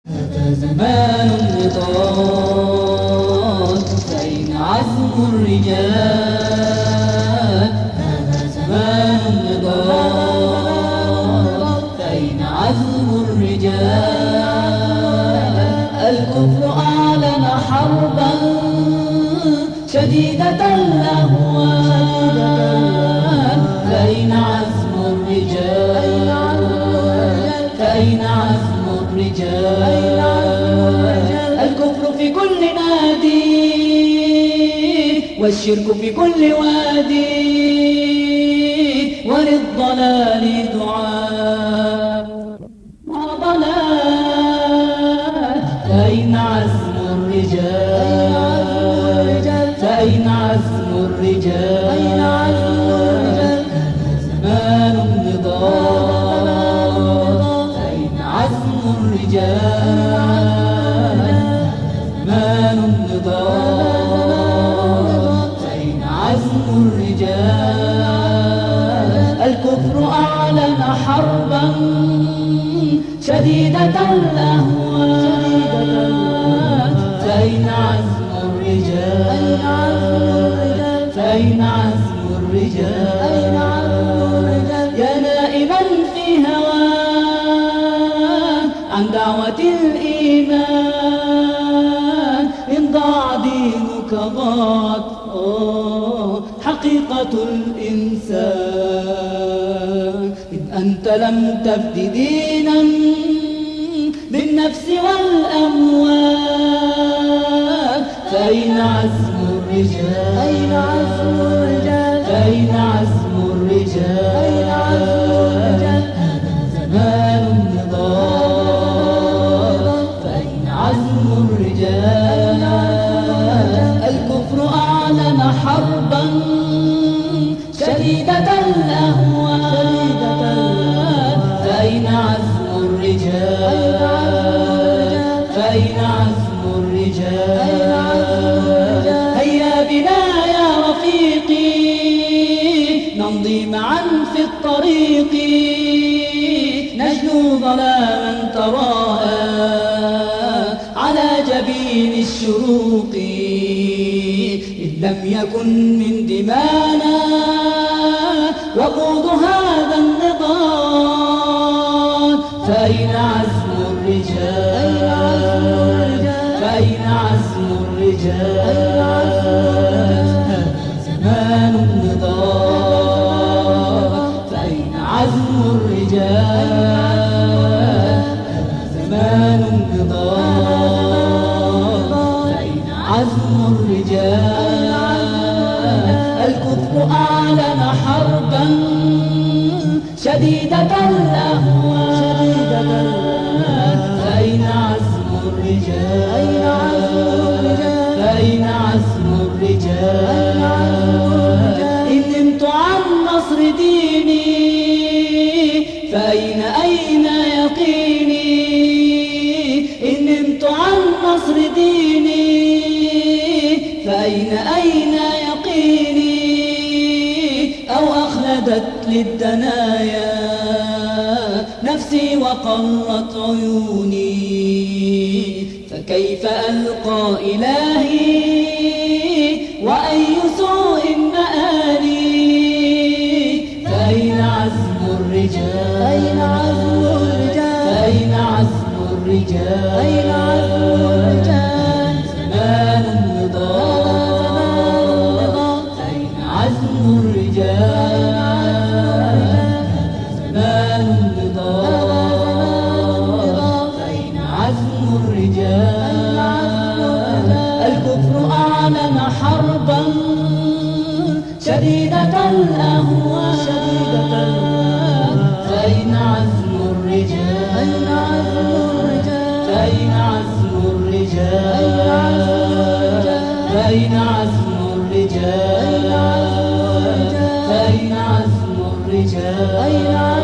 هذا زمان النضال، فأين عزم الرجال؟ هذا زمان النضال، فأين عزم الرجال؟ الكفر أعلن حربا شديدة الأهوال، فأين عزم الرجال؟ فأين عزم الرجال؟ الكفر في كل نادي والشرك في كل وادي، وللضلال دعاء وضلال. فأين عزم الرجال؟ فأين عزم الرجال؟ هذا زمان النضال، فأين عزم الرجال؟ زمان النضال، فأين عزم الرجال؟ الكفر أعلن حربا شديدة الأهوال، فأين عزم الرجال؟ فأين عزم الرجال؟ يا نائما في هواه عن دعوة الإيمان، إن ضاع دينك ضاعت حقيقة الإنسان. إن أنت لم تفد دينا بالنفس والأموال، فأين عزم الرجال؟ فأين عزم الرجال؟ هذا زمان النضال، فأين عزم الرجال؟ الكفر أعلن حربا شديدة الأهوال، فأين عزم الرجال؟ فأين عزم الرجال؟ هيا بنا يا رفيقي نمضي معا في الطريق، نجنو ظلاما تراءى على جبين الشروق. إن لم يكن من دمانا وقود هذا النضال، فأين عزم الرجال؟ فأين عزم الرجال؟ هذا زمان النضال، فأين عزم الرجال؟ هذا زمان النضال، فأين عزم الرجال؟ الكفر أعلن حربا شديدة الأهوال، فأين عزم الرجال؟ فأين عزم الرجال؟ إن نمت عن نصر ديني فأين يقيني؟ إن نمت عن نصر ديني فأين يقيني؟ أو أخلدت للدنايا نفسي وقرت عيوني، فكيف ألقى إلهي وأي سوء مآلي؟ فأين عزم الرجال؟ فأين عزم الرجال؟ زمان النضال، فأين عزم الرجال؟ زمان النضال، فأين عزم الرجال؟ الكفر أعلن حربا شديدة الأهوال، فأين عزم الرجال؟ فأين عزم الرجال؟ فأين عزم الرجال؟ فأين عزم الرجال؟